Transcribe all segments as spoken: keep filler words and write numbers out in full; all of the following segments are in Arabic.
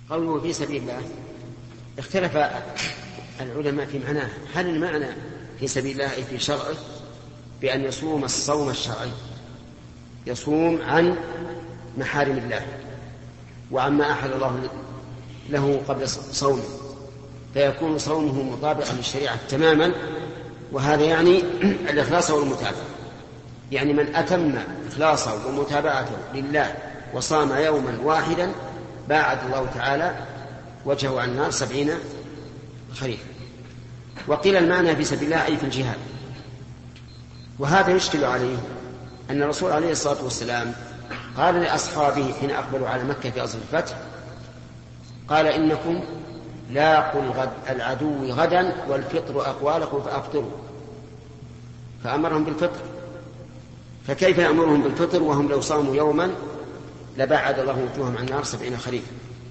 قوله في سبيل الله اختلف العلماء في معناه. هل المعنى في سبيل الله أي في شرعه بأن يصوم الصوم الشرعي، يصوم عن محارم الله وعما أحل الله له قبل صومه، فيكون صومه مطابقا للشريعة تماما، وهذا يعني الإخلاص والمتابعة. يعني من أتم إخلاصه ومتابعته لله وصام يوما واحدا باعد الله تعالى وجهه عن النار سبعين خريفا. وقيل المعنى في سبيل الله أي في الجهاد، وهذا يشكل عليه أن الرسول عليه الصلاة والسلام قال لأصحابه حين أقبلوا على مكة في أصل الفتح، قال إنكم لاقوا الغد العدو غدا والفطر أقوالكم فأفطروا، فأمرهم بالفطر. فكيف يأمرهم بالفطر وهم لو صاموا يوما لبعد الله وجوههم عن النار سبعين خريفا؟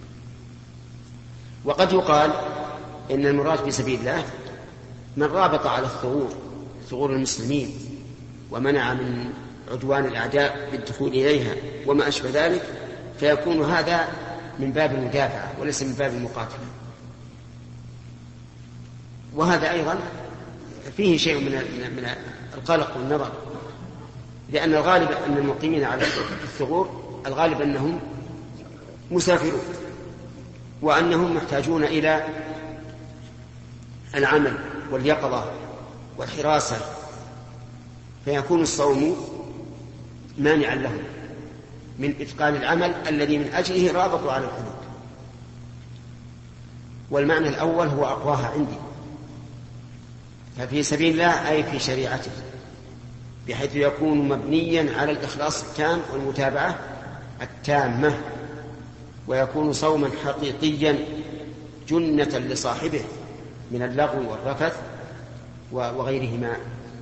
وقد يقال إن المراد في سبيل الله من رابط على الثغور ثغور المسلمين ومنع من عدوان الأعداء بالدخول إليها وما أشبه ذلك، فيكون هذا من باب المدافعة وليس من باب المقاتلة. وهذا أيضا فيه شيء من من القلق والنظر، لأن الغالب أن المقيمين على الثغور الغالب أنهم مسافرون وأنهم محتاجون إلى العمل واليقظة والحراسة، فيكون الصوم مانعا لهم من إتقان العمل الذي من أجله رابطوا على الحدود. والمعنى الأول هو أقواها عندي، ففي سبيل الله أي في شريعته، بحيث يكون مبنيا على الإخلاص التام والمتابعة التامة، ويكون صوما حقيقيا جنة لصاحبه من اللغو والرفث وغيرهما.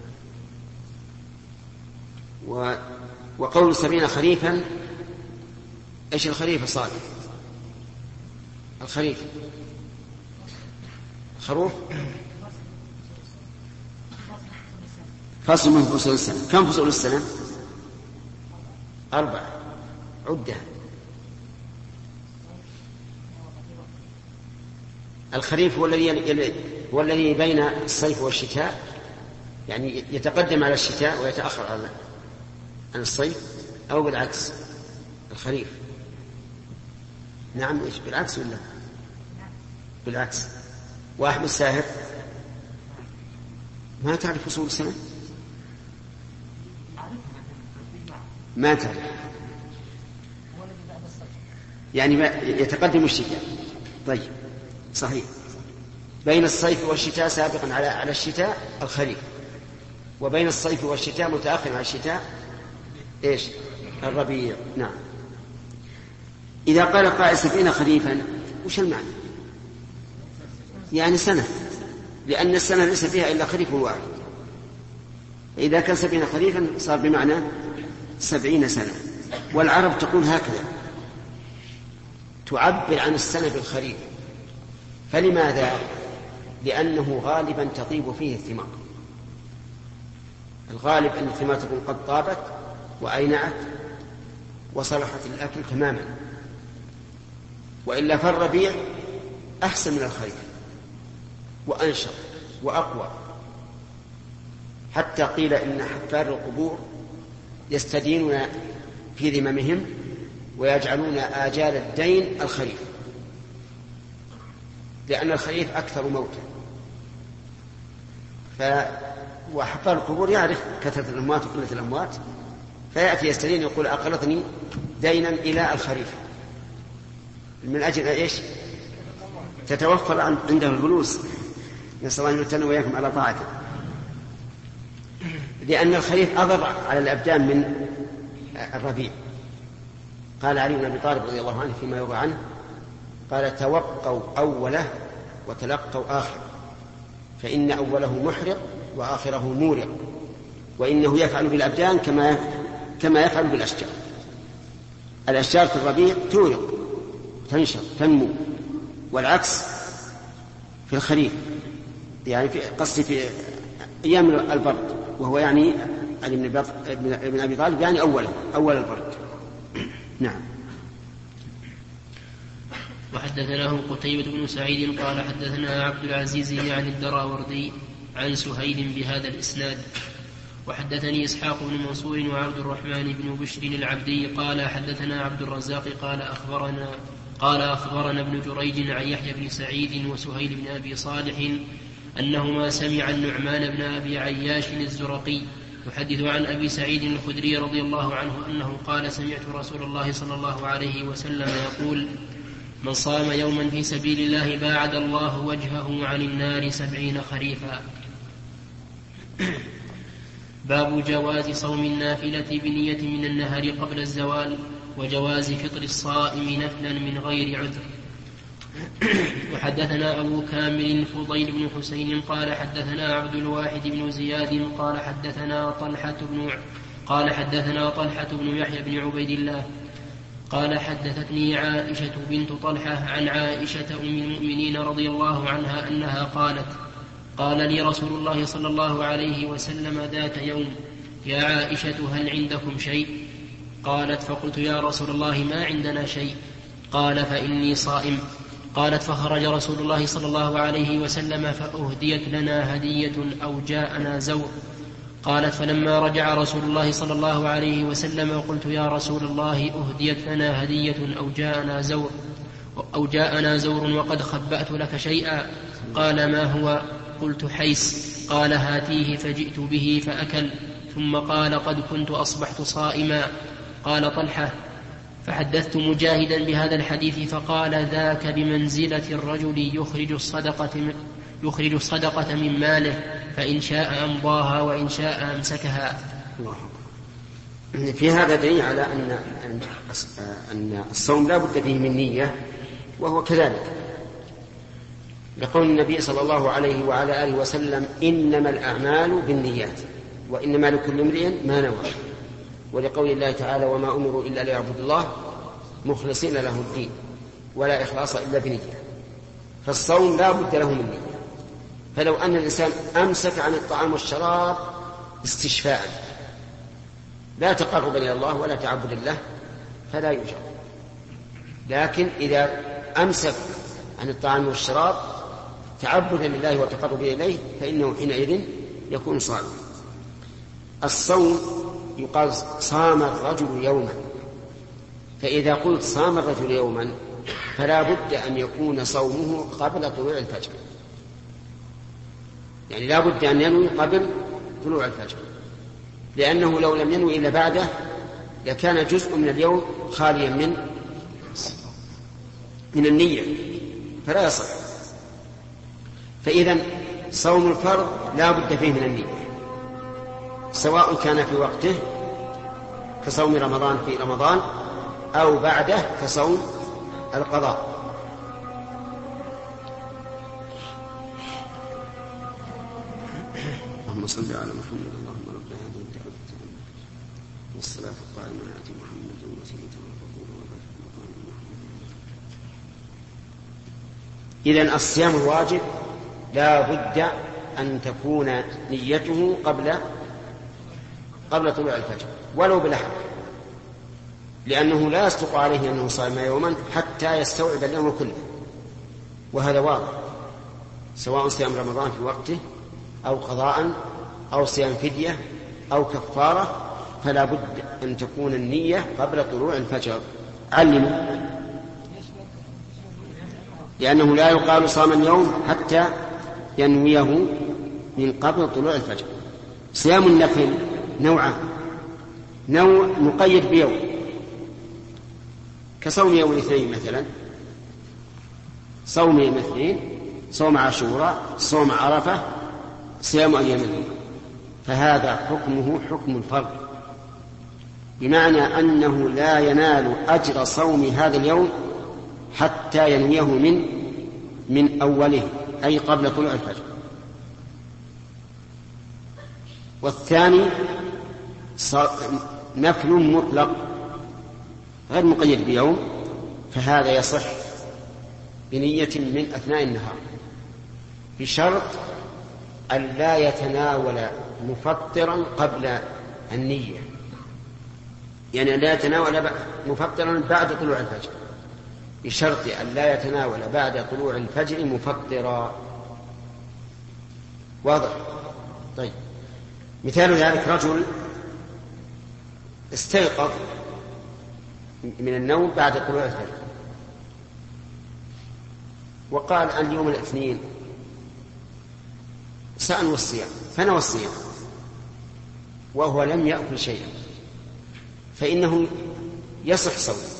وقول سبعين خريفا، ايش الخريف صالح؟ الخريف خروف فصل من فصول السنة. كم فصول السنة؟ أربعة، عدة. الخريف هو الذي هو الذي بين الصيف والشتاء، يعني يتقدم على الشتاء ويتأخر على عن الصيف، أو بالعكس الخريف. نعم، إيش بالعكس ولا بالعكس؟ وأحمد ساهر ما تعرف فصول السنة؟ ما تعرف، يعني يتقدم الشتاء. طيب صحيح، بين الصيف والشتاء سابقا على على الشتاء الخريف، وبين الصيف والشتاء متأخر على الشتاء ايش؟ الربيع. نعم. إذا قال قائل سبعين خريفا وش المعنى؟ يعني سنة، لأن السنة ليس فيها إلا خريف واحد. إذا كان سبعين خريفا صار بمعنى سبعين سنة. والعرب تقول هكذا، تعبر عن السنة بالخريف. فلماذا؟ لأنه غالبا تطيب فيه الثمار. الغالب أن الثمار تكون قد طابت وأينعت وصلحت الأكل تماما، وإلا فالربيع أحسن من الخريف وأنشط وأقوى. حتى قيل إن حفار القبور يستدينون في ذممهم ويجعلون آجال الدين الخريف، لأن الخريف أكثر موتا. ف... وحفار القبور يعرف كثرة الأموات وقلة الأموات، فيأتي يستدين يقول أقلتني دينا إلى الخريف، من أجل إيش؟ تتوفر عنده الفلوس. نسأل الله أن يمتن وإياكم على طاعته. لأن الخريف أضر على الأبدان من الربيع. قال علي بن أبي طالب رضي الله عنه فيما يروى عنه، قال توقوا أوله وتلقوا آخر، فإن أوله محرق وآخره مورق، وإنه يفعل بالأبدان كما كما يفعل بالأشجار. الأشجار في الربيع تورق تنشط تنمو، والعكس في الخريف، يعني في قصدي في أيام البرد، وهو يعني علي بن أبي طالب يعني أوله أول البرد. نعم. وحدثناه قتيبة بن سعيد قال حدثنا عبد العزيز عن الدراوردي عن سهيل بهذا الإسناد. وحدثني إسحاق بن منصور وعبد الرحمن بن بشر العبدي قال حدثنا عبد الرزاق قال أخبرنا قال أخبرنا ابن جريج عن يحيى بن سعيد وسهيل بن أبي صالح أنهما سمع النعمان بن أبي عياش الزرقي يحدث عن أبي سعيد الخدري رضي الله عنه أنه قال سمعت رسول الله صلى الله عليه وسلم يقول من صام يوما في سبيل الله باعد الله وجهه عن النار سبعين خريفا. باب جواز صوم النافلة بنية من النهر قبل الزوال وجواز فطر الصائم نفلا من غير عذر. وحدثنا أبو كامل فضيل بن حسين قال حدثنا عبد الواحد بن زياد قال حدثنا طلحة بن قال حدثنا طلحة بن يحيى بن عبيد الله قال حدثتني عائشة بنت طلحة عن عائشة أم المؤمنين رضي الله عنها أنها قالت قال لي رسول الله صلى الله عليه وسلم ذات يوم يا عائشة هل عندكم شيء؟ قالت فقلت يا رسول الله ما عندنا شيء. قال فإني صائم. قالت فخرج رسول الله صلى الله عليه وسلم فأهديت لنا هدية أو جاءنا زور. قالت فلما رجع رسول الله صلى الله عليه وسلم قلت يا رسول الله أهديت لنا هدية أو جاءنا زور أو جاءنا زور وقد خبأت لك شيئا. قال ما هو؟ قلت حيس. قال هاتيه فجئت به فأكل ثم قال قد كنت أصبحت صائما. قال طلحة فحدثت مجاهدا بهذا الحديث فقال ذاك بمنزلة الرجل يخرج الصدقة يخرج الصدقة من ماله فإن شاء أمضاها وإن شاء أمسكها. في هذا دليل على أن أن الصوم لا بد فيه من نية وهو كذلك لقول النبي صلى الله عليه وعلى آله وسلم إنما الأعمال بالنيات وإنما لكل امرئ ما نوى ولقول الله تعالى وما أمروا إلا ليعبدوا الله مخلصين له الدين ولا إخلاص إلا بنية. فالصوم لا بد له من نية. فلو أن الإنسان أمسك عن الطعام والشراب استشفاء لا تقرب إلى الله ولا تعبد له فلا يوجد. لكن إذا أمسك عن الطعام والشراب تعبدا لله وتقرب إليه فإنه حينئذ يكون صائما. الصوم يقال صام الرجل يوما، فإذا قلت صام الرجل يوما فلا بد أن يكون صومه قبل طلوع الفجر، يعني لا بد أن ينوي قبل طلوع الفجر، لأنه لو لم ينوي إلا بعده لكان جزء من اليوم خاليا من من النية فلا يصح. فإذا صوم الفرض لا بد فيه من النية سواء كان في وقته كصوم رمضان في رمضان أو بعده كصوم القضاء. اللهم صل على محمد اللهم رب هذه الدعوة والصلاة القائمة على محمد وسيلة إذن الصيام الواجب لا بد أن تكون نيته قبل قبل طلوع الفجر ولو بلحظة، لأنه لا يصدق عليه أنه صائم يوما حتى يستوعب اليوم كله، وهذا واضح سواء صيام رمضان في وقته أو قضاء أو صيام فدية أو كفارة، فلا بد أن تكون النية قبل طلوع الفجر. علموا لأنه لا يقال صام اليوم حتى ينويه من قبل طلوع الفجر. صيام النفل نوعان، نوع مقيد بيوم كصوم يوم الاثنين مثلا، صوم يوم الاثنين، صوم عاشوراء، صوم عرفة، صيام أيام البيض، فهذا حكمه حكم الفرض، بمعنى أنه لا ينال أجر صوم هذا اليوم حتى ينويه من من أوله أي قبل طلوع الفجر. والثاني نفل مطلق غير مقيد بيوم، فهذا يصح بنية من أثناء النهار بشرط أن لا يتناول مفطرا قبل النية، يعني لا يتناول مفطرا بعد طلوع الفجر، بشرط أن لا يتناول بعد طلوع الفجر مفطرا. واضح؟ طيب، مثال ذلك رجل استيقظ من النوم بعد طلوع الفجر وقال اليوم الاثنين سأنوي الصيام، فنوى الصيام وهو لم يأكل شيئا، فإنه يصح صومه،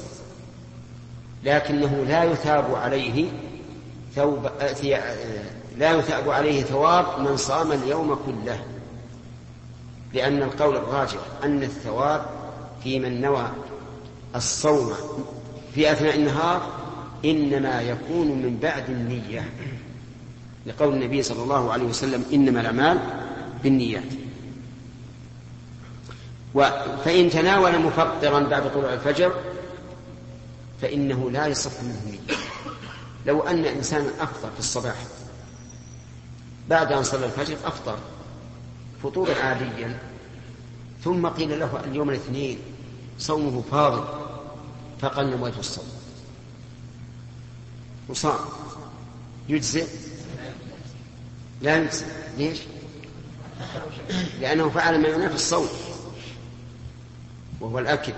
لكنه لا يثاب عليه ثوب لا يثاب عليه ثواب من صام اليوم كله، لأن القول الراجح أن الثواب في من نوى الصوم في أثناء النهار إنما يكون من بعد النية، لقول النبي صلى الله عليه وسلم إنما الأعمال بالنيات. فإن تناول مفطرا بعد طلوع الفجر فإنه لا يصح منه نية. لو أن إنسانا أفطر في الصباح بعد أن صلى الفجر أفطر فطورا عاديا، ثم قيل له اليوم الاثنين صومه فاضل، فقال نويت الصوم وصام، يجزئ؟ لا يجزئ. ليش؟ لأنه فعل ما ينافي الصوم وهو الأكل.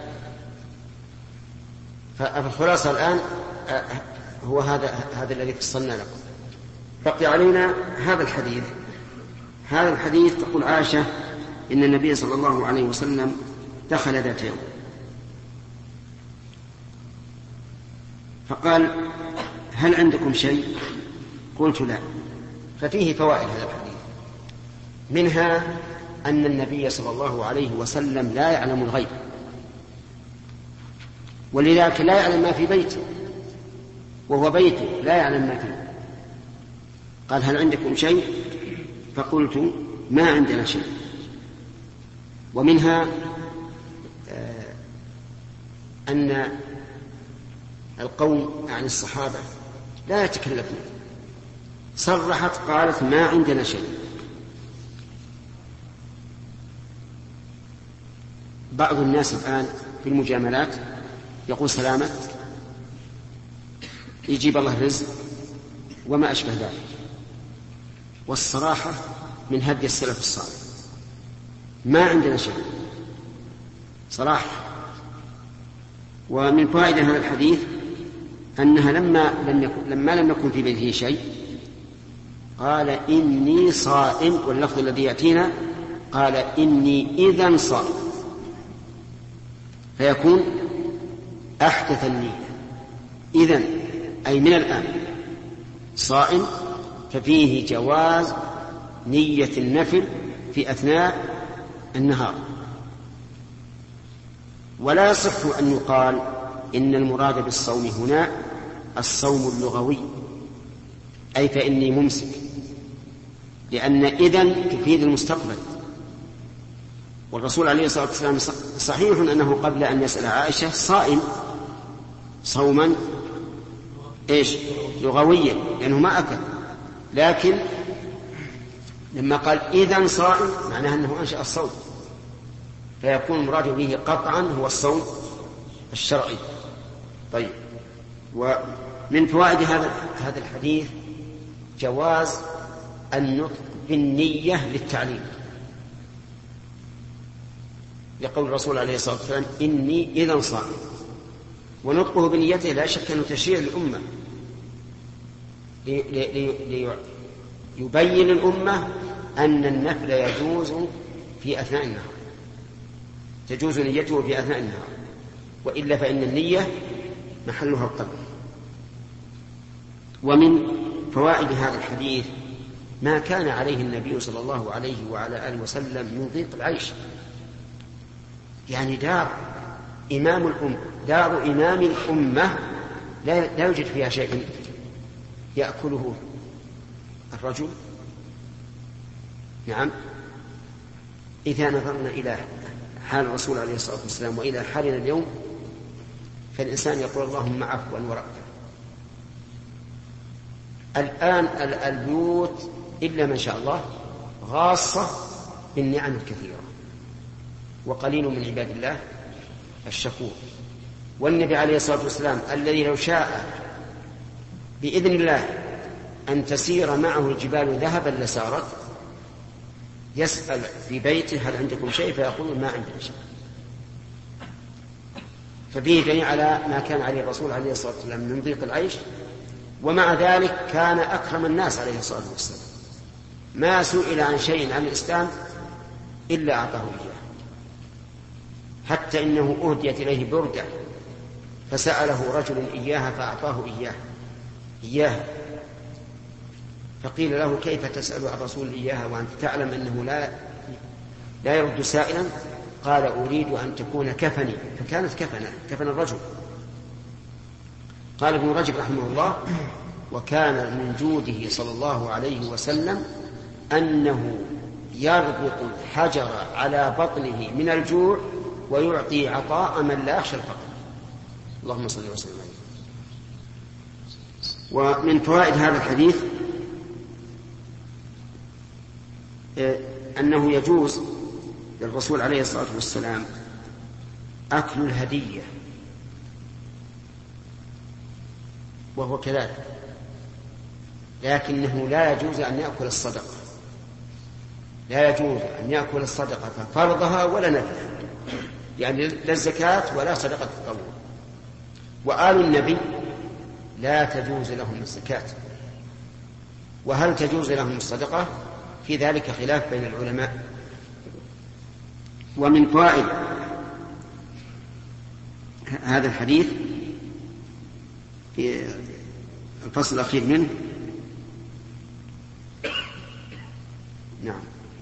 فالخلاصة الآن هو هذا هذا الذي فصلنا لكم. بقي علينا هذا الحديث. هذا الحديث تقول عائشة إن النبي صلى الله عليه وسلم دخل ذات يوم فقال هل عندكم شيء؟ قلت لا. ففيه فوائد هذا الحديث، منها أن النبي صلى الله عليه وسلم لا يعلم الغيب، ولذلك لا يعلم ما في بيته، وهو بيته لا يعلم ما فيه. قال هل عندكم شيء؟ فقلت ما عندنا شيء. ومنها أن القوم عن الصحابة لا يتكلفون، صرحت قالت ما عندنا شيء. بعض الناس الآن في المجاملات يقول سلامة يجيب الله رزق وما أشبه ذلك، والصراحة من هدي السلف الصالح ما عندنا شيء صراحة. ومن فوائد هذا الحديث أنها لما لم يكن, لما لم يكن في بيته شيء قال إني صائم، واللفظ الذي يأتينا قال إني إذن صائم، فيكون أحدث النية. إذن أي من الآن صائم، ففيه جواز نية النفل في أثناء النهار. ولا يصح أن يقال إن المراد بالصوم هنا الصوم اللغوي، أي فإني ممسك، لأن إذن تفيد المستقبل. والرسول عليه الصلاة والسلام صحيح أنه قبل أن يسأل عائشة صائم صوما إيش لغويا لأنه ما أكل، لكن لما قال إذن صائم معناه أنه أنشأ الصوم، فيكون المراد به قطعا هو الصوم الشرعي. طيب، ومن فوائد هذا هذا الحديث جواز النطق بالنية للتعليم، لقول الرسول عليه الصلاة والسلام إني إذن صائم، ونطقه بنيته لا شك أنه تشريع للأمة ليبين الأمة أن النفل يجوز في أثناء النهار، تجوز نيته في أثناء النهار، وإلا فإن النية محلها القلب. ومن فوائد هذا الحديث ما كان عليه النبي صلى الله عليه وعلى آله وسلم من ضيق العيش، يعني دار إمام الأمة دار إمام الأمة لا, لا يوجد فيها شيء يأكله الرجل. نعم، إذا نظرنا إلى حال الرسول عليه الصلاة والسلام وإلى حالنا اليوم فالإنسان يقول اللهم عفوا ورأفة. الآن البيوت إلا من شاء الله غاصة بالنعم الكثيرة، وقليل من عباد الله الشكور. والنبي عليه الصلاة والسلام الذي لو شاء بإذن الله أن تسير معه الجبال ذهبا لسارت، يسأل في بيته هل عندكم شيء فيقول ما عندنا شيء. ففيه دليل على ما كان عليه الرسول عليه الصلاة والسلام من ضيق العيش، ومع ذلك كان أكرم الناس عليه الصلاة والسلام، ما سئل عن شيء عن الإسلام إلا أعطاه إياه، حتى إنه أهديت إليه بردة فسأله رجل إياها فأعطاه إياه إياه فقيل له كيف تسأل عن رسول إياها وأنت تعلم أنه لا لا يرد سائلا؟ قال أريد أن تكون كفني، فكانت كفنا كفن الرجل. قال ابن رجب رحمه الله: وكان من جوده صلى الله عليه وسلم أنه يربط الحجر على بطنه من الجوع ويعطي عطاء من لا يخشى الفقر. اللهم صل وسلم عليه. ومن فوائد هذا الحديث أنه يجوز للرسول عليه الصلاة والسلام أكل الهدية، وهو كذلك، لكنه لا يجوز أن يأكل الصدقة، لا يجوز أن يأكل الصدقة فرضها ولا نفلها، يعني لا الزكاة ولا صدقة التطوع. وآل النبي لا تجوز لهم الزكاة، وهل تجوز لهم الصدقة؟ في ذلك خلاف بين العلماء. ومن فوائد هذا الحديث في الفصل الأخير منه نعم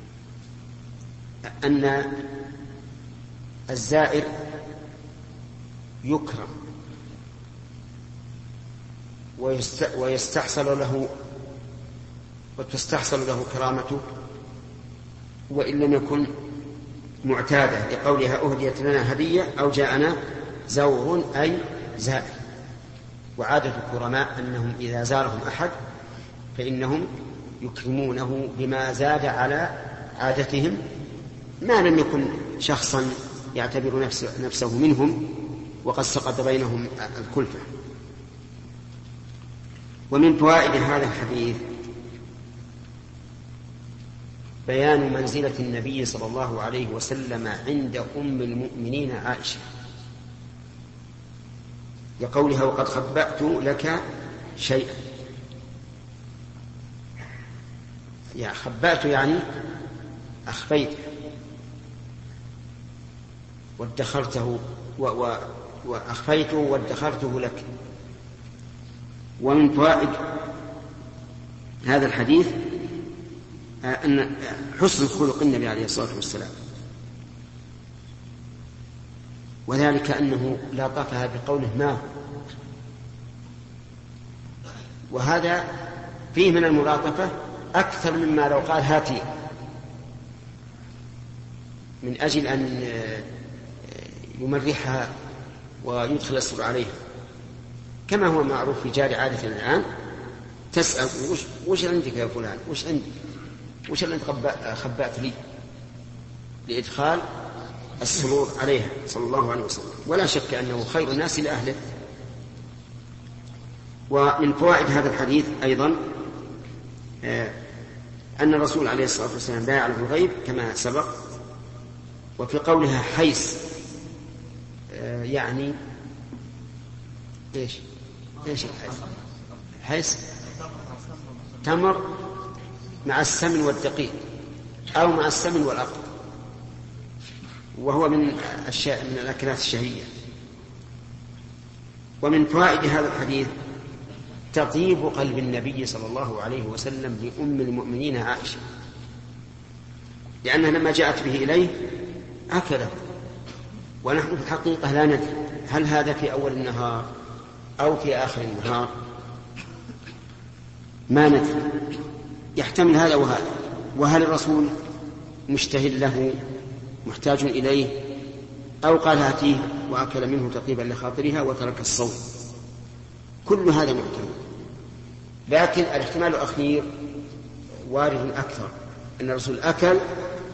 أن الزائر يكرم ويستحصل له وتستحصل له كرامته وإن لم يكن معتادة، لقولها أهديت لنا هدية أو جاءنا زور أي زائر. وعادة الكرماء أنهم إذا زارهم أحد فإنهم يكرمونه بما زاد على عادتهم، ما لم يكن شخصا يعتبر نفسه, نفسه منهم وقد سقط بينهم الكلفة. ومن فوائد هذا الحديث بيان منزلة النبي صلى الله عليه وسلم عند أم المؤمنين عائشة، لقولها وقد خبأت لك شيئا. يعني خبأت يعني أخفيت وادخرته وأخفيته وادخرته لك. ومن فوائد هذا الحديث أن حسن خلق النبي عليه الصلاة والسلام، وذلك أنه لاطفها بقوله ما، وهذا فيه من الملاطفة أكثر مما لو قال هاتي، من أجل أن يمرحها ويدخل السرور عليها، كما هو معروف في جار عادة الآن تسأل وش, وش عندك يا فلان، وش عندك، وش اللي انت خبأت لي، لإدخال السرور عليها صلى الله عليه وسلم. ولا شك أنه خير الناس لأهله. ومن فوائد هذا الحديث أيضا أن الرسول عليه الصلاة والسلام لا يعلم الغيب كما سبق. وفي قولها حيث يعني إيش إيش الحيث؟ حيث تمر مع السمن والدقيق أو مع السمن والأرض، وهو من الشيء من الأكلات الشهية. ومن فوائد هذا الحديث تطيب قلب النبي صلى الله عليه وسلم لأم المؤمنين عائشة، لأنها لما جاءت به إليه أكله، ونحن في الحقيقة لا ندري هل هذا في أول النهار أو في آخر النهار، ما ندري، يحتمل هذا وهذا. وهل الرسول مشتهي له محتاج إليه أو قال هاتيه وأكل منه تطيبا لخاطرها وترك الصوم، كل هذا محتمل. لكن الاحتمال الأخير وارد أكثر، أن الرسول أكل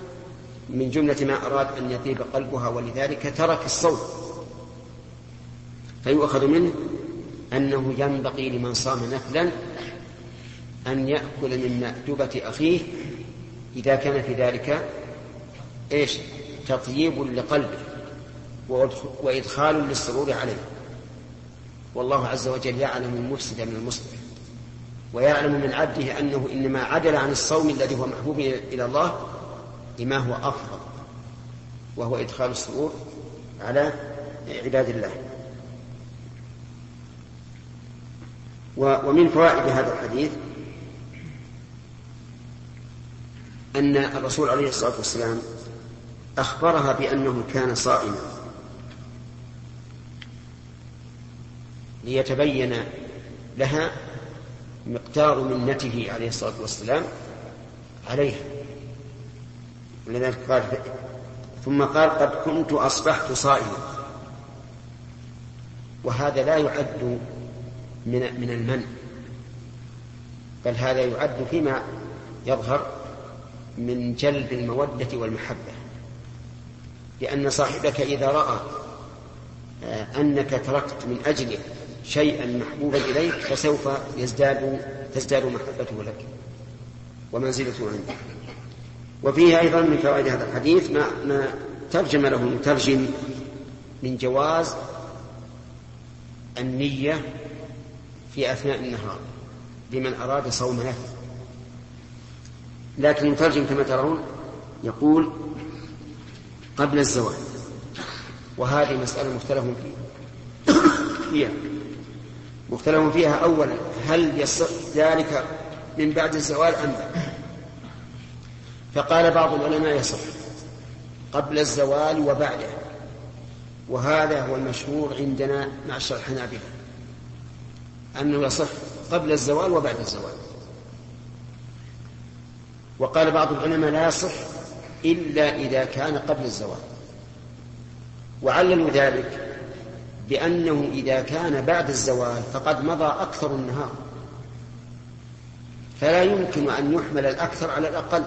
من جملة ما أراد أن يطيب قلبها ولذلك ترك الصوم. فيؤخذ منه أنه ينبغي لمن صام نفلا أن يأكل من مأدبة أخيه إذا كان في ذلك إيش تطيب لقلبه وإدخال للسرور عليه. والله عز وجل يعلم المفسد من المصلح، ويعلم من عبده أنه إنما عدل عن الصوم الذي هو محبوب إلى الله لما هو أفضل، وهو إدخال السرور على عباد الله. ومن فوائد هذا الحديث أن الرسول عليه الصلاة والسلام أخبرها بأنه كان صائما ليتبين لها مقدار منته عليه الصلاة والسلام عليها. ولذلك قال ثم قال قد كنت أصبحت صائما، وهذا لا يعد من من المن، بل هذا يعد فيما يظهر من جلب المودة والمحبة، لأن صاحبك إذا رأى أنك تركت من أجله شيئا محبوبا إليك فسوف يزداد تزداد محبته لك ومنزلته عنده. وفيه أيضا من فوائد هذا الحديث ما, ما ترجم له المترجم من جواز النية في أثناء النهار لمن أراد صوم نفل، لكن المترجم كما ترون يقول قبل الزوال، وهذه مسألة مختلف فيها مختلف فيها أولا هل يصح ذلك من بعد الزوال أم لا؟ فقال بعض العلماء يصح قبل الزوال وبعده، وهذا هو المشهور عندنا معشر الحنابلة أنه يصح قبل الزوال وبعد الزوال. وقال بعض العلماء لا يصح إلا إذا كان قبل الزوال، وعللوا ذلك بأنه إذا كان بعد الزوال فقد مضى أكثر النهار، فلا يمكن أن يحمل الأكثر على الأقل،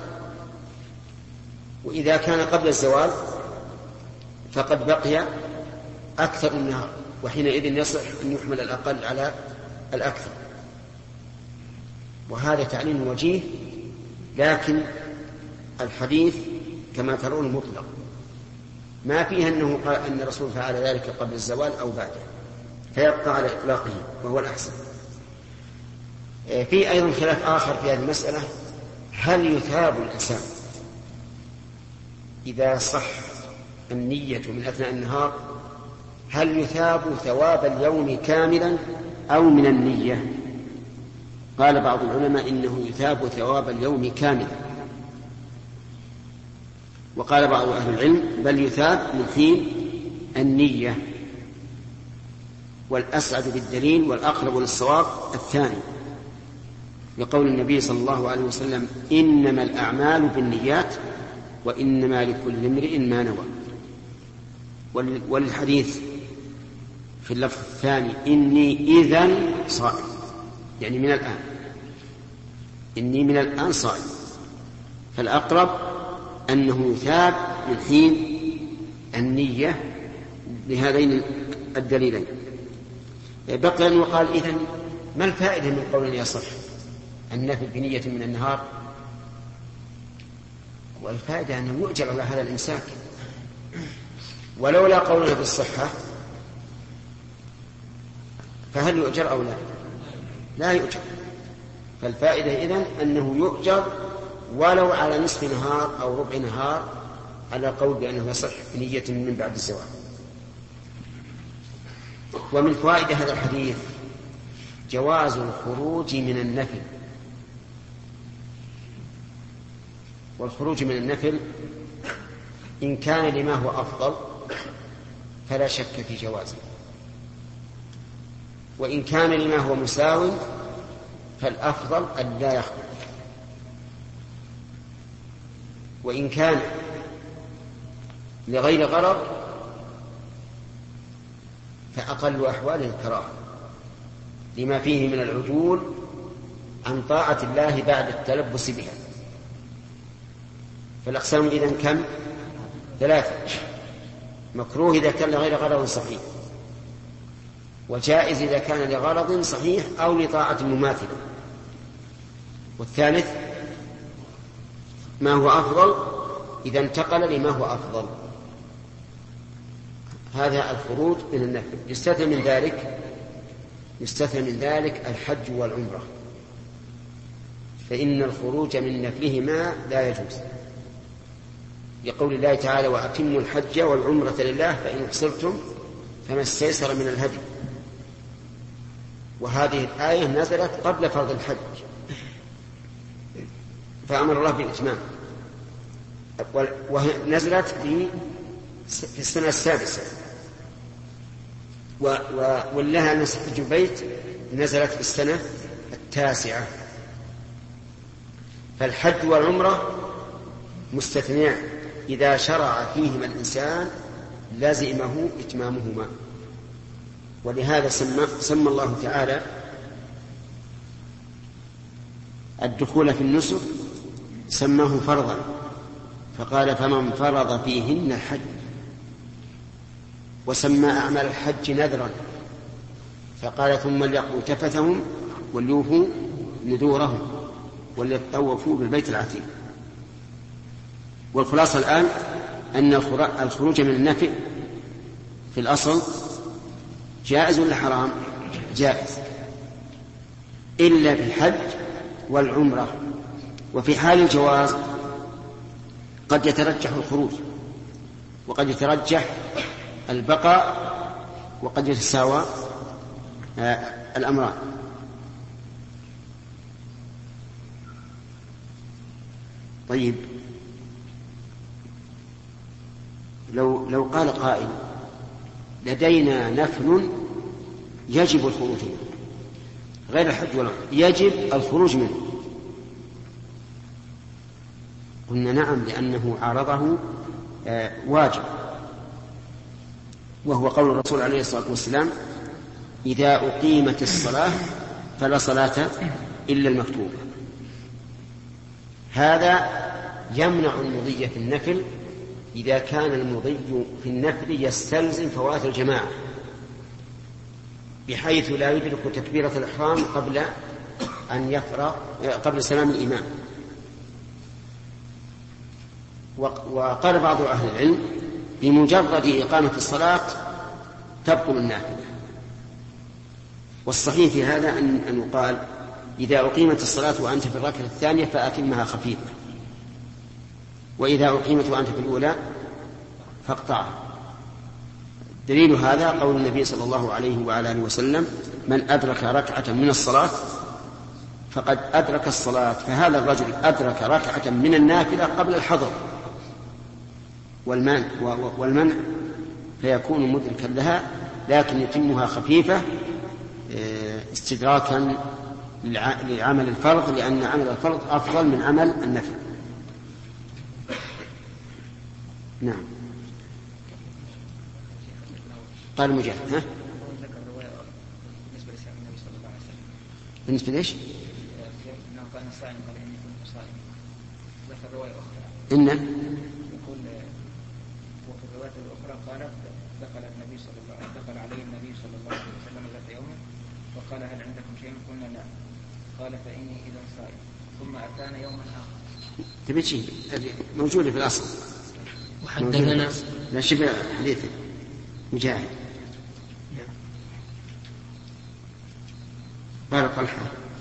وإذا كان قبل الزوال فقد بقي أكثر النهار، وحينئذ يصح أن يحمل الأقل على الأكثر. وهذا تعليل وجيه، لكن الحديث كما ترون مطلق، ما فيه أنه قال أن الرسول فعل ذلك قبل الزوال أو بعده، فيبقى على إطلاقه وهو الأحسن. في أيضا خلاف آخر في هذه المسألة، هل يثاب الإنسان إذا صح النية من أثناء النهار، هل يثاب ثواب اليوم كاملا أو من النية؟ قال بعض العلماء إنه يثاب ثواب اليوم كاملا، وقال بعض أهل العلم بل يثاب من حين النية، والأسعد بالدليل والأقرب للصواب الثاني، لقول النبي صلى الله عليه وسلم إنما الأعمال بالنيات وإنما لكل امرئ ما نوى. وللحديث في اللفظ الثاني إني إذن صائم، يعني من الآن، إني من الآن صائم، فالأقرب أنه يثاب من حين النية لهذين الدليلين. بقي أن يقال إذن ما الفائدة من قول يصح النفل بنية من النهار؟ والفائدة أنه يؤجر على هذا الإمساك، ولولا قولنا بالصحة فهل يؤجر أو لا؟ لا يؤجر. فالفائدة إذن أنه يؤجر ولو على نصف نهار أو ربع نهار، على قول بأنه يصح بنية من بعد الزوال. ومن فوائد هذا الحديث جواز الخروج من النفل، والخروج من النفل إن كان لما هو أفضل فلا شك في جوازه، وإن كان لما هو مساو فالأفضل أن لا يخرج، وإن كان لغير غرض فأقل أحواله الكراهة لما فيه من العدول عن طاعة الله بعد التلبس بها. فالأقسام إذن كم؟ ثلاثة: مكروه إذا كان لغير غرض صحيح، وجائز إذا كان لغرض صحيح أو لطاعة مماثلة. والثالث ما هو أفضل إذا انتقل لما هو أفضل. هذا الخروج من النفل. يستثنى من ذلك يستثنى من ذلك الحج والعمرة، فإن الخروج من نفلهما لا يجوز، لقول الله تعالى: وأتموا الحج والعمرة لله فإن احصرتم فما استيسر من الهدي. وهذه الآية نزلت قبل فرض الحج، فأمر الله بالإتمام، ونزلت في في السنة السادسة، ولها نسك البيت نزلت في السنة التاسعة. فالحج والعمرة مستثنيان، إذا شرع فيهما الإنسان لازمه إتمامهما. ولهذا سمى, سمى الله تعالى الدخول في النسك سماه فرضا، فقال: فمن فرض فيهن الحج. وسمى أعمال الحج نذرا، فقال: ثم ليقضوا تفثهم وليوفوا نذورهم وليطوفوا بالبيت العتيق. والخلاصة الآن أن الخروج من النفل في الأصل جائز ولا حرام؟ جائز، إلا في الحج والعمرة. وفي حال الجواز قد يترجح الخروج، وقد يترجح البقاء، وقد يتساوى الأمران. طيب، لو لو قال قائل: لدينا نفل يجب الخروج منه غير الحج ولا يجب الخروج منه، قلنا نعم، لأنه عارضه واجب، وهو قول الرسول عليه الصلاة والسلام: إذا أقيمت الصلاة فلا صلاة إلا المكتوبة. هذا يمنع المضي في النفل إذا كان المضي في النفل يستلزم فوات الجماعة، بحيث لا يدرك تكبيرة الإحرام قبل أن يفرغ قبل سلام الإمام. وقال بعض أهل العلم: بمجرد إقامة الصلاة تبطل النافلة. والصحيح في هذا أن يقال: إذا أقيمت الصلاة وأنت في الركعة الثانية فأتمها خفيفة، وإذا أقيمت وأنت في الأولى فاقطعها. دليل هذا قول النبي صلى الله عليه وعلى آله وسلم: من أدرك ركعة من الصلاة فقد أدرك الصلاة. فهذا الرجل أدرك ركعة من النافلة قبل الحضر والمنع, والمنع فيكون مدركا لها، لكن يتمها خفيفة استدراكا لعمل الفرض، لأن عمل الفرض أفضل من عمل النفل. نعم. قال مجاهد: ها؟ بالنسبة ليش؟ إنه كان صائما قبل أن يكون صائما. ذكر رواية أخرى. إن يقول وفي الرواية الأخرى قالت: دخل النبي صلى الله عليه دخل عليه النبي صلى الله عليه وسلم ذات يوم وقال: هل عندكم شيء؟ قلنا لا. قال: فإني إذا صائم. ثم أتانا يوما آخر. تبي شيء موجودة في الأصل. وحدثنا لا شبه حديث مجاهد. قال طلحة: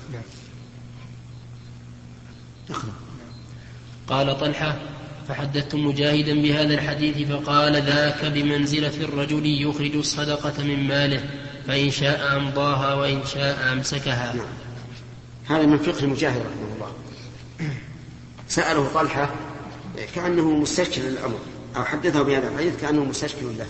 قال طلحة: فحدثت مجاهدا بهذا الحديث فقال: ذاك بمنزلة الرجل يخرج الصدقة من ماله، فإن شاء أمضاها وإن شاء أمسكها. نعم. هذا من فقه المجاهد رحمه الله. سأله طلحة كأنه مستشكل الأمر، أو حدثه بهذا الحديث كأنه مستشكل له،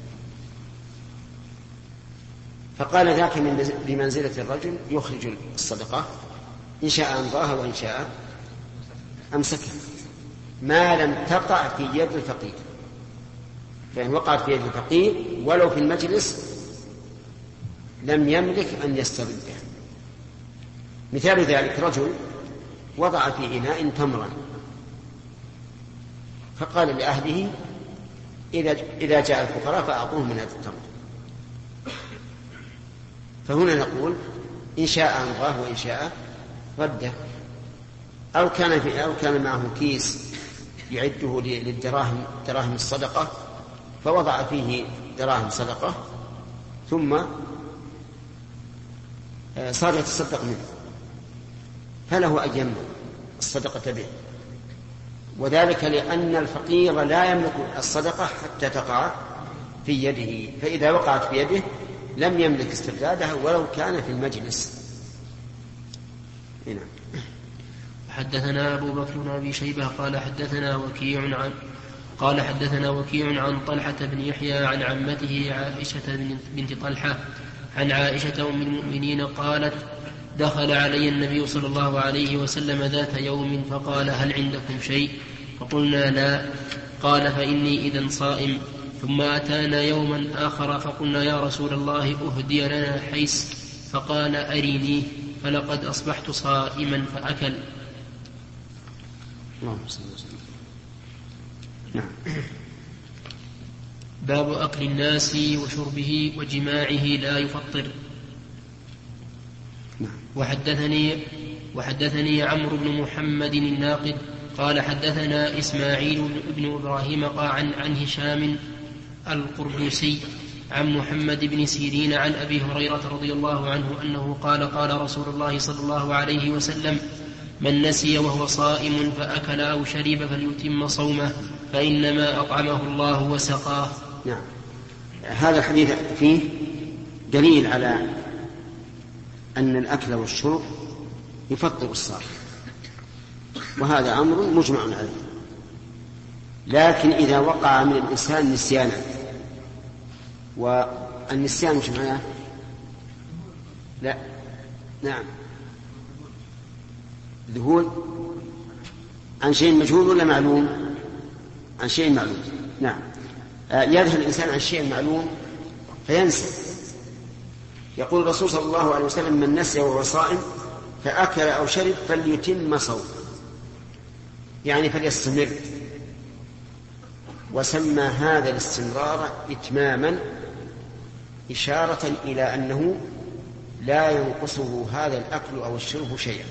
فقال: ذاك من بمنزلة الرجل يخرج الصدقة، إن شاء أمضاها وإن شاء أمسكها، ما لم تقع في يد الفقير. فإن وقعت في يد الفقير ولو في المجلس لم يملك أن يستردها. مثال ذلك: رجل وضع في إناء تمرا، فقال لأهله: إذا إذا جاء الفقراء فأعطوهم من هذا التمر. فهنا نقول إن شاء أمضاه وإن شاء رده، أو كان في أو كان معه كيس يعده للدراهم دراهم الصدقة فوضع فيه دراهم صدقة ثم صار يتصدق منه فله أن يملك الصدقة به، وذلك لأن الفقير لا يملك الصدقة حتى تقع في يده، فإذا وقعت في يده لم يملك استردادها ولو كان في المجلس. هنا. حدثنا أبو بكر بن أبي شيبة قال حدثنا وكيع عن قال حدثنا وكيع عن طلحة بن يحيى عن عمته عائشة بنت طلحة عن عائشة أم المؤمنين قالت: دخل علي النبي صلى الله عليه وسلم ذات يوم فقال: هل عندكم شيء؟ فقلنا: لا. قال: فإني إذن صائم. ثم أتانا يوما آخر فقلنا: يا رسول الله أهدي لنا حيس. فقال: أرينيه. فلقد أصبحت صائما فأكل. باب أكل الناس وشربه وجماعه لا يفطر. وحدثني, وحدثني عمرو بن محمد الناقد قال حدثنا إسماعيل بن إبراهيم عن, عن هشام القردوسي عن محمد بن سيرين عن أبي هريرة رضي الله عنه أنه قال: قال رسول الله صلى الله عليه وسلم: من نسي وهو صائم فأكل أو شرب فليتم صومه فإنما أطعمه الله وسقاه. نعم، هذا الحديث فيه دليل على أن الأكل والشرب يفطر الصائم، وهذا أمر مجمع عليه. لكن إذا وقع من الإنسان نسيانا، والنسيان مش معناه لا نعم ذهول عن شيء مجهول ولا معلوم؟ عن شيء معلوم. نعم، يذهل الإنسان عن شيء معلوم فينسى. يقول الرسول صلى الله عليه وسلم: من نسي وهو صائم فأكل أو شرب فليتم صومه، يعني فليستمر. وسمى هذا الاستمرار إتماما، إشارة إلى أنه لا ينقصه هذا الأكل أو الشرب شيئا،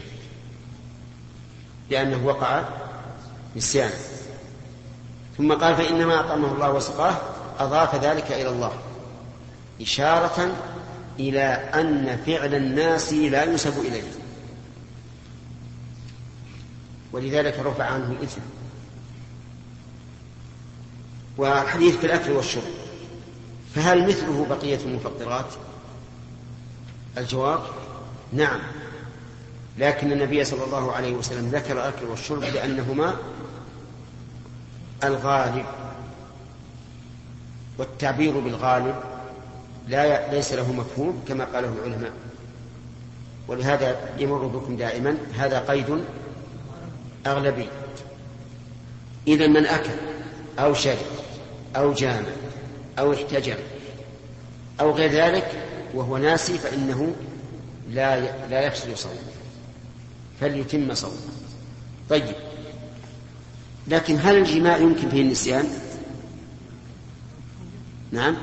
لأنه وقع نسيانا. ثم قال: فإنما أطعمه الله وسقاه، أضاف ذلك إلى الله، إشارة إلى أن فعل الناس لا ينسب إليه، ولذلك رفع عنه الإثم. والحديث في الأكل والشرب، فهل مثله بقية المفطرات؟ الجواب: نعم، لكن النبي صلى الله عليه وسلم ذكر الأكل والشرب لأنهما الغالب، والتعبير بالغالب لا ليس له مفهوم كما قاله العلماء، ولهذا يمر بكم دائما هذا قيد أغلبي. إذا من أكل أو شرب أو جامع أو احتجر أو غير ذلك وهو ناسي فإنه لا لا يفسد صومه، فليتم صومه. طيب، لكن هل الجماع يمكن فيه النسيان؟ نعم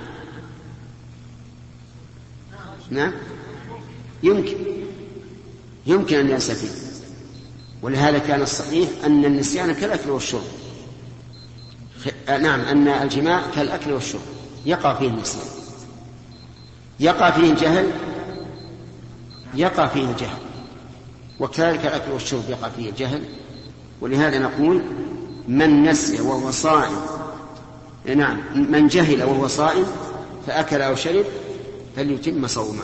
نعم يمكن يمكن أن ينسى فيه، ولهذا كان الصحيح أن النسيان كالأكل والشرب. نعم، أن الجماع كالأكل والشرب يقع فيه النسيان، يقع فيه الجهل يقع فيه الجهل وكذلك الأكل والشرب يقع فيه الجهل. ولهذا نقول: من نسي وهو صائم، نعم من جهل وهو صائم فأكل أو شرب فليتم صومه.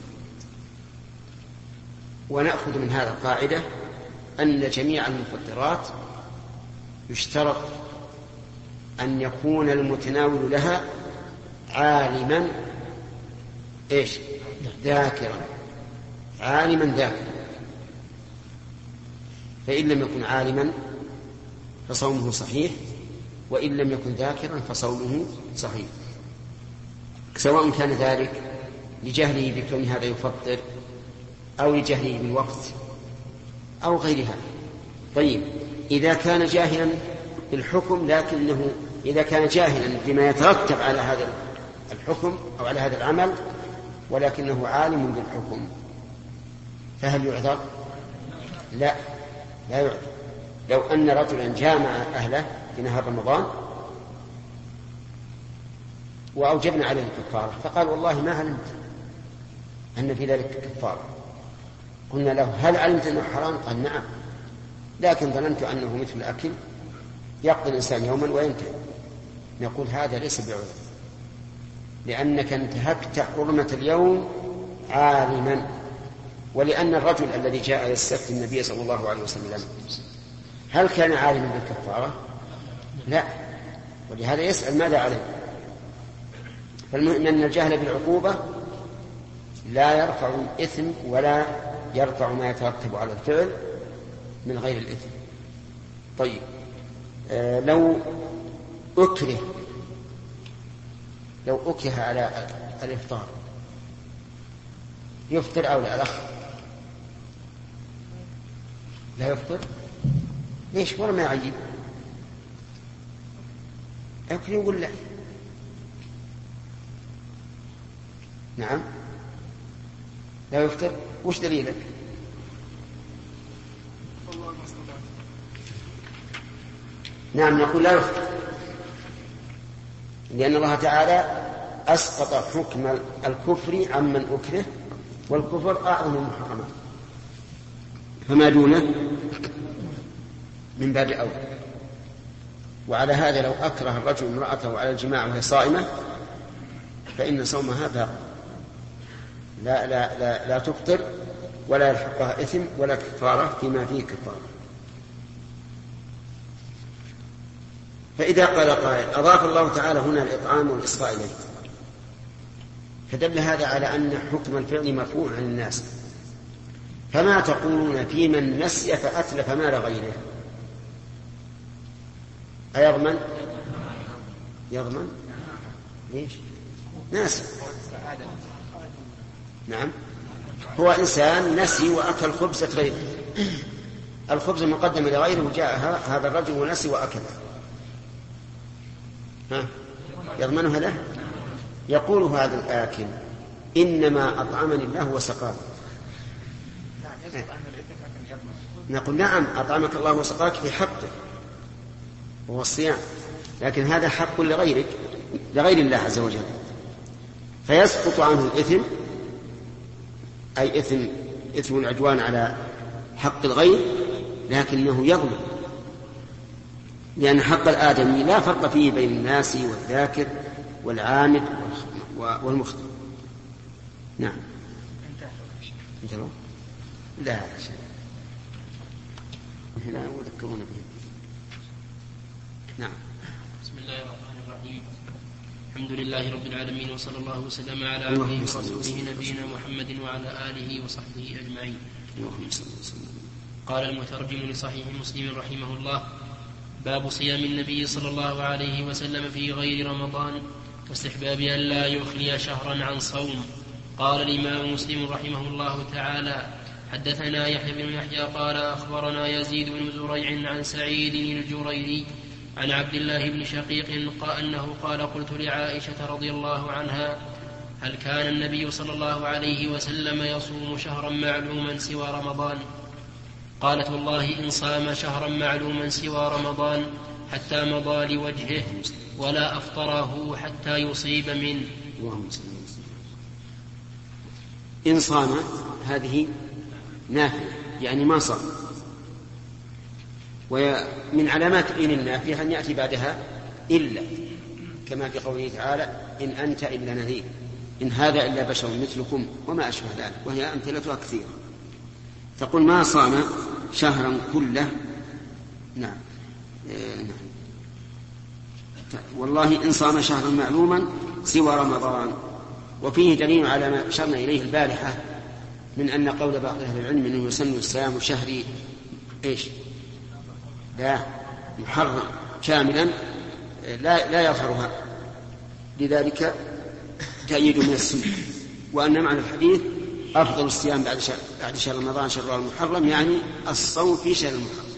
ونأخذ من هذا القاعدة أن جميع المفطرات يشترط أن يكون المتناول لها عالما إيش؟ ذاكرا، عالما ذاكرا. فإن لم يكن عالما فصومه صحيح، وإن لم يكن ذاكرا فصومه صحيح، سواء كان ذلك لجهله بكون هذا يفطر أو لجهله بالوقت أو غير هذا. طيب، إذا كان جاهلا بالحكم، لكنه إذا كان جاهلا بما يترتب على هذا الحكم أو على هذا العمل ولكنه عالم بالحكم، فهل يعذر؟ لا، لا يعذر. لو أن رجلا جامع أهله في نهار رمضان وأوجبنا عليه الكفارة فقال والله ما علمت أن في ذلك كفارة، قلنا له هل علمت أنه حرام؟ قال نعم، لكن ظننت أنه مثل الأكل يقضي الإنسان يوما وينتهي. نقول هذا ليس بعذر، لأنك انتهكت حرمة اليوم عالما. ولأن الرجل الذي جاء يستفتي النبي صلى الله عليه وسلم هل كان عالما بالكفارة؟ لا، ولهذا يسأل ماذا عليه. فالمهم أن الجهل بالعقوبة لا يرفع الإثم ولا يرفع ما يترتب على الفعل من غير الإثم. طيب، آه لو أكره لو أكره على الإفطار يفطر أو لا؟ الأخ لا يفطر. ليش؟ ولا ما يعجب أكره يقول لا. نعم لا يفطر. وش دليلك؟ نعم نقول لا يفطر، لأن الله تعالى أسقط حكم الكفر عمن أكره، والكفر أعظم المحرمات، فما دونه من باب أولى. وعلى هذا لو أكره الرجل امرأته على الجماع وهي صائمة فإن صومها باق، لا, لا, لا, لا تفطر ولا يلحقها إثم ولا كفارة فيما فيه كفارة. فإذا قال قائل أضاف الله تعالى هنا الإطعام والإسقاء إليه، فدل هذا على أن حكم الفعل مرفوع عن الناس، فما تقولون في من نسي فأتلف مال غيره؟ أيضمن؟ يضمن؟ ليش؟ ناسي. نعم، هو إنسان نسي وأكل خبزة غيره، الخبز المقدم لغيره وجاء هذا الرجل ونسي وأكله، ها يضمنها له؟ يقول هذا الآكل إنما أطعمني الله وسقاني. نقول نعم أطعمك الله وسقاك في حقه وهو الصيام، لكن هذا حق لغيرك لغير الله عز وجل، فيسقط عنه الإثم، أي إثم إثم العدوان على حق الغير، لكنه يظلم، لأن حق الآدمي لا فرق فيه بين الناس والذاكر والعامد والمخطئ. نعم انتهوا. لا شيء لا يذكرون به. نعم. بسم الله الرحمن الرحيم، الحمد لله رب العالمين، وصلى الله وسلم على عبده ورسوله نبينا محمد وعلى آله وصحبه أجمعين. قال المترجم لصحيح مسلم رحمه الله: باب صيام النبي صلى الله عليه وسلم في غير رمضان واستحباب أن لا يخلي شهرا عن صوم. قال الإمام مسلم رحمه الله تعالى: حدثنا يحيى بن يحيى قال أخبرنا يزيد بن زريع عن سعيد الجريري عن عبد الله بن شقيق قال أنه قال: قلت لعائشة رضي الله عنها: هل كان النبي صلى الله عليه وسلم يصوم شهرا معلوما سوى رمضان؟ قالت: والله إن صام شهرا معلوما سوى رمضان حتى مضى لوجهه ولا أفطره حتى يصيب منه. إن صام هذه نافية، يعني ما صام، ومن علامات إن النافية أن يأتي بعدها إلا، كما في قوله تعالى: إن أنت إلا نذير، إن هذا إلا بشر مثلكم وما أشبه ذلك، وهي أمثلتها كثيرة. تقول ما صام شهرا كله. نعم. نعم. والله إن صام شهرا معلوما سوى رمضان. وفيه دليل على ما أشرنا إليه البارحة من أن قول بعض أهل العلم أنه يسن الصيام شهري إيش؟ لا، محرم كاملا لا لا يظهرها، لذلك تأييد من السنة. وأن معنى الحديث أفضل الصيام بعد شهر, بعد شهر رمضان شهر المحرم، يعني الصوم في شهر المحرم.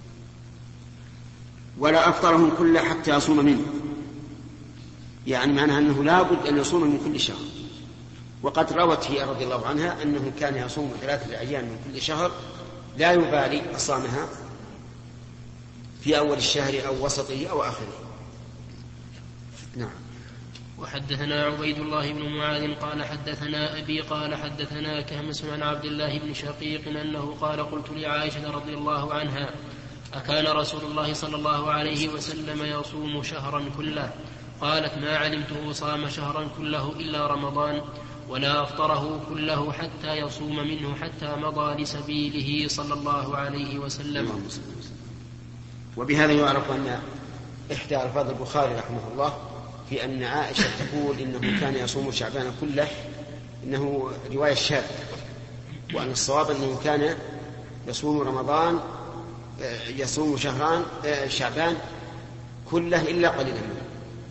ولا أفطرهم كله حتى يصوم منه، يعني معنى أنه لا بد أن يصوم من كل شهر، وقد روت هي رضي الله عنها أنه كان يصوم ثلاثة أيام من كل شهر لا يبالي أصامها في أول الشهر أو وسطه أو آخره. نعم. وحدثنا عبيد الله بن معاذ قال حدثنا أبي قال حدثنا كهمس عن عبد الله بن شقيق أنه قال قلت لعائشة رضي الله عنها أكان رسول الله صلى الله عليه وسلم يصوم شهرا كله؟ قالت ما علمته صام شهرا كله إلا رمضان ولا أفطره كله حتى يصوم منه حتى مضى لسبيله صلى الله عليه وسلم. وبهذا يعرف أن إحدى ألفاظ البخاري رحمه الله في أن عائشة تقول إنه كان يصوم شعبان كله إنه رواية شاذة، وأن الصواب أنه كان يصوم رمضان يصوم شهران شعبان كله إلا قليلا منه.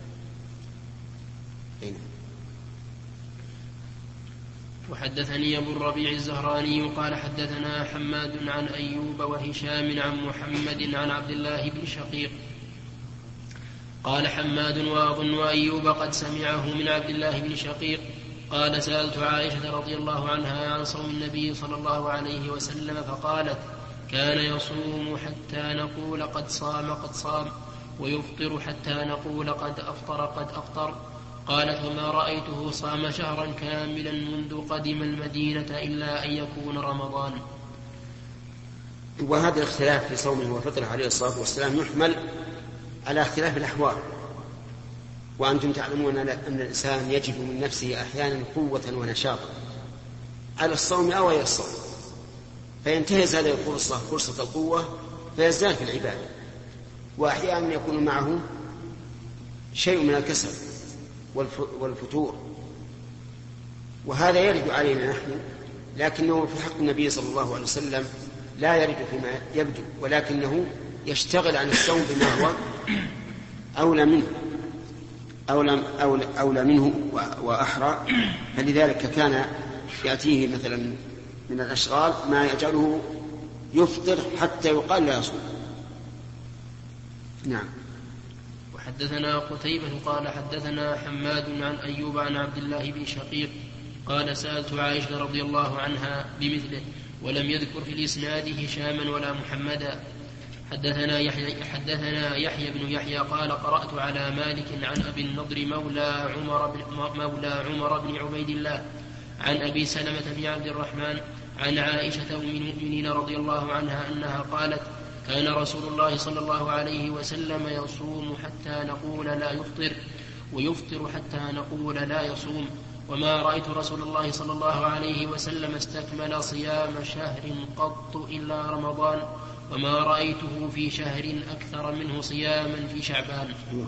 وحدثني أبو الربيع الزهراني قال حدثنا حماد عن أيوب وهشام عن محمد عن عبد الله بن شقيق قال حماد وأظن أيوب قد سمعه من عبد الله بن شقيق قال سألت عائشة رضي الله عنها عن صوم النبي صلى الله عليه وسلم فقالت كان يصوم حتى نقول قد صام قد صام ويفطر حتى نقول قد أفطر قد أفطر. قالت وما رأيته صام شهرا كاملا منذ قدم المدينة إلا أن يكون رمضان. وهذا الاختلاف في صومه وفطره عليه الصلاة والسلام يحمل على اختلاف الأحوال، وأنتم تعلمون أن الإنسان يجد من نفسه أحيانا قوة ونشاطا على الصوم أو غير الصوم، فينتهز هذه الفرصة فرصة القوة فيزداد في العبادة، وأحيانا يكون معه شيء من الكسل والفتور، وهذا يرد علينا نحن، لكنه في حق النبي صلى الله عليه وسلم لا يرد فيما يبدو، ولكنه يشتغل عن الصوم بما هو أولى منه أولى, أولى, أولى منه وأحرى. فلذلك كان يأتيه مثلا من الأشغال ما يجعله يفطر حتى يقال لا يصوم. نعم. وحدثنا قتيبة قال حدثنا حماد عن أيوب عن عبد الله بن شقيق قال سألت عائشة رضي الله عنها بمثله ولم يذكر في الإسناد هشاما ولا محمدا. حدثنا يحيى, حدثنا يحيى بن يحيى قال قرأت على مالك عن أبي النضر مولى عمر بن, مولى عمر بن عبيد الله عن أبي سلمة بن عبد الرحمن عن عائشة أم المؤمنين رضي الله عنها أنها قالت كان رسول الله صلى الله عليه وسلم يصوم حتى نقول لا يفطر ويفطر حتى نقول لا يصوم وما رأيت رسول الله صلى الله عليه وسلم استكمل صيام شهر قط إلا رمضان وما رأيته في شهر أكثر منه صياما في شعبان.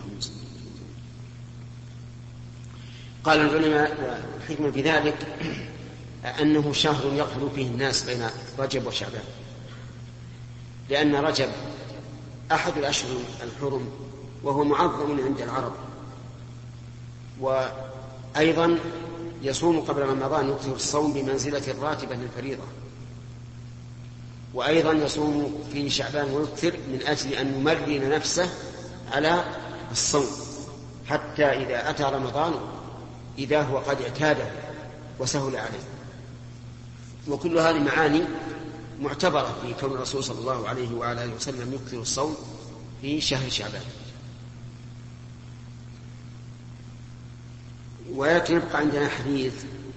قال العلماء الحكمة في ذلك أنه شهر يغفل فيه الناس بين رجب وشعبان، لأن رجب أحد الأشهر الحرم وهو معظم عند العرب، وأيضا يصوم قبل رمضان يكثر الصوم بمنزلة الراتبة للفريضة، وأيضا يصوم في شعبان ويكثر من أجل أن يمرن نفسه على الصوم حتى إذا أتى رمضان إذا هو قد اعتاده وسهل عليه. وكل هذه معاني معتبرة في كون الرسول صلى الله عليه وعلى آله وسلم يكثر الصوم في شهر شعبان. ولكن يبقى عندنا حديث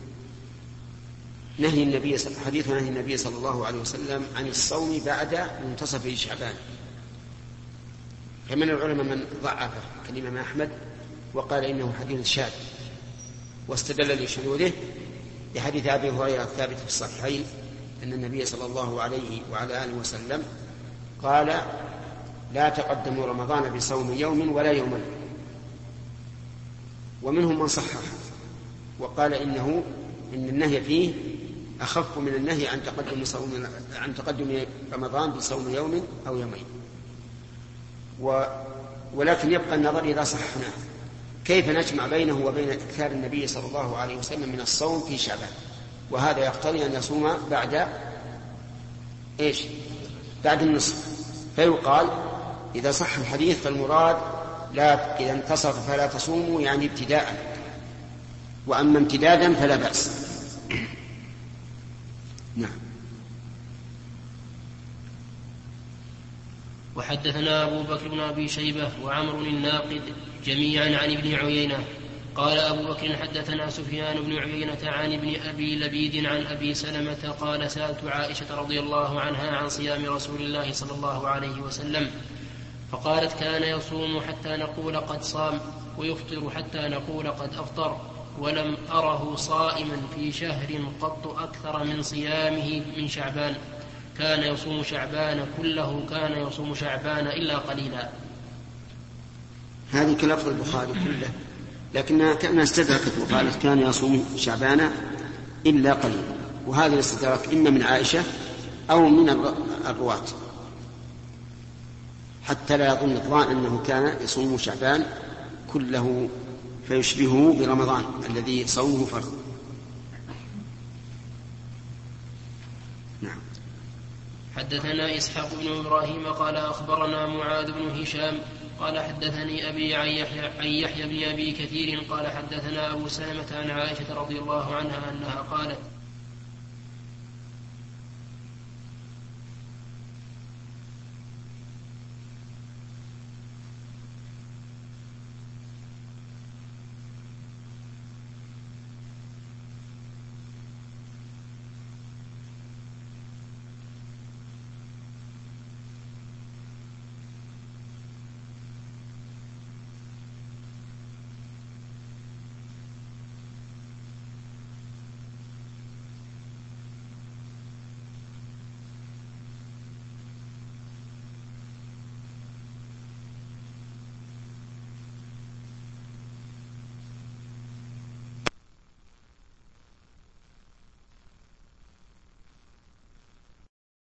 نهي النبي حديث نهي النبي صلى الله عليه وسلم عن الصوم بعد منتصف شعبان، فمن العلماء من ضعفه كالإمام أحمد وقال إنه حديث شاذ، واستدل لشذوذه بحديث أبي هريرة الثابت في الصحيحين أن النبي صلى الله عليه وعلى آله وسلم قال لا تقدموا رمضان بصوم يوم ولا يومين. ومنهم من صحح وقال إنه إن النهي فيه أخف من النهي عن تقدم صوم عن تقدم رمضان بصوم يوم أو يومين. و ولكن يبقى النظر إذا صححناه كيف نجمع بينه وبين إكثار النبي صلى الله عليه وسلم من الصوم في شعبان، وهذا يقتضي أن يصوم بعد إيش؟ بعد النصف. فيقال إذا صح الحديث فالمراد لا إذا انتصف فلا تصوموا، يعني ابتداء وأما امتدادا فلا بأس. نعم. وحدثنا أبو بكر بن أبي شيبة وعمر الناقد جميعا عن ابن عيينة قال أبو بكر حدثنا سفيان بن عيينة عن ابن أبي لبيد عن أبي سلمة قال سألت عائشة رضي الله عنها عن صيام رسول الله صلى الله عليه وسلم فقالت كان يصوم حتى نقول قد صام ويفطر حتى نقول قد أفطر ولم أره صائما في شهر قط أكثر من صيامه من شعبان كان يصوم شعبان كله كان يصوم شعبان إلا قليلا. هذه كلفظ البخاري كله، لكنها كأنها استدركت وقالت كان يصوم شعبان إلا قليلا، وهذا الاستدراك إما من عائشة أو من الرواة حتى لا يظن الظان أنه كان يصوم شعبان كله فيشبهه برمضان الذي صومه فرض. نعم. حدثنا إسحاق بن إبراهيم قال أخبرنا معاذ بن هشام قال حدثني أبي عن يحيى, عن يحيى بن أبي كثير قال حدثنا أبو سلمة عن عائشة رضي الله عنها أنها قالت